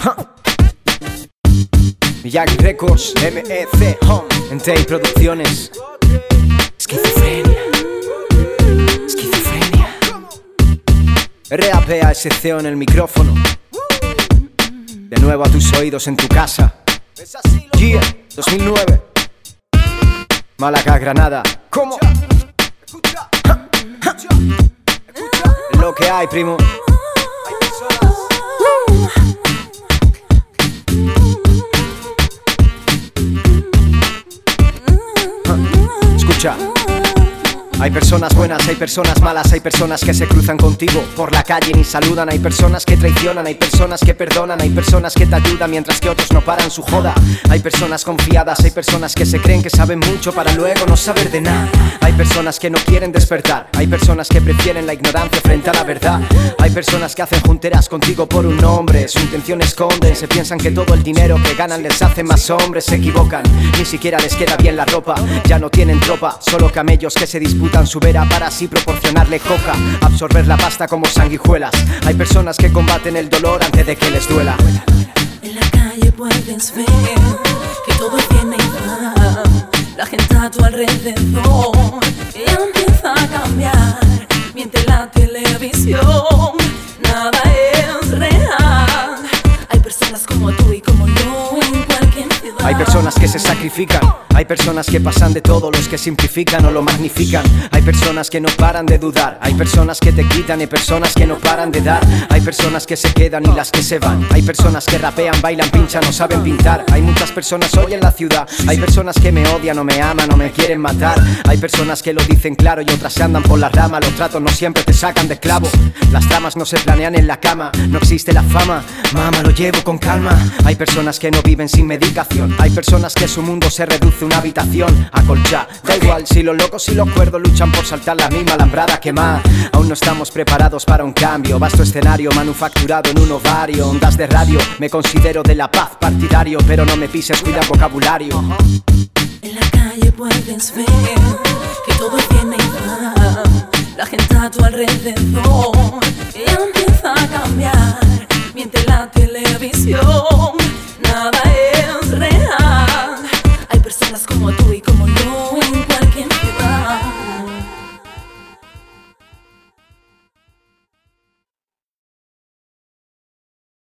Miyagi Records, MEC Home, Entei Producciones. Esquizofrenia. Esquizofrenia. RAPASCO en el micrófono. De nuevo a tus oídos en tu casa. Yeah, 2009. Málaga, Granada. ¿Cómo? Es lo que hay, primo. Escucha. Hay personas buenas, hay personas malas, hay personas que se cruzan contigo por la calle y ni saludan. Hay personas que traicionan, hay personas que perdonan, hay personas que te ayudan mientras que otros no paran su joda. Hay personas confiadas, hay personas que se creen que saben mucho para luego no saber de nada. Hay personas que no quieren despertar, hay personas que prefieren la ignorancia frente a la verdad. Hay personas que hacen junteras contigo por un nombre, su intención esconden, se piensan que todo el dinero que ganan les hace más hombres. Se equivocan, ni siquiera les queda bien la ropa, ya no tienen tropa, solo camellos que se disputan su vera para así proporcionarle coca, absorber la pasta como sanguijuelas. Hay personas que combaten el dolor antes de que les duela. En la calle puedes ver que todo viene y va, la gente a tu alrededor ya empieza a cambiar. Miente la televisión, nada es real. Hay personas como tú y como yo en cualquier ciudad. Hay personas que se sacrifican, hay personas que pasan de todo, los que simplifican o lo magnifican. Hay personas que no paran de dudar, hay personas que te quitan y personas que no paran de dar. Hay personas que se quedan y las que se van. Hay personas que rapean, bailan, pinchan, no saben pintar. Hay muchas personas hoy en la ciudad. Hay personas que me odian o me aman o me quieren matar. Hay personas que lo dicen claro y otras se andan por la rama. Los tratos no siempre te sacan de clavo. Las tramas no se planean en la cama. No existe la fama, mamá, lo llevo con calma. Hay personas que no viven sin medicación. Hay personas que su mundo se reduce a una habitación acolchada. Da igual si los locos y los cuerdos luchan por saltar la misma alambrada que más. Aún no estamos preparados para un cambio. Vasto escenario manufacturado en un ovario. Ondas de radio, me considero de la paz partidario, pero no me pises, cuida el vocabulario. En la calle puedes ver que todo viene y va, la gente a tu alrededor ya empieza a cambiar. Miente la televisión, nada es real.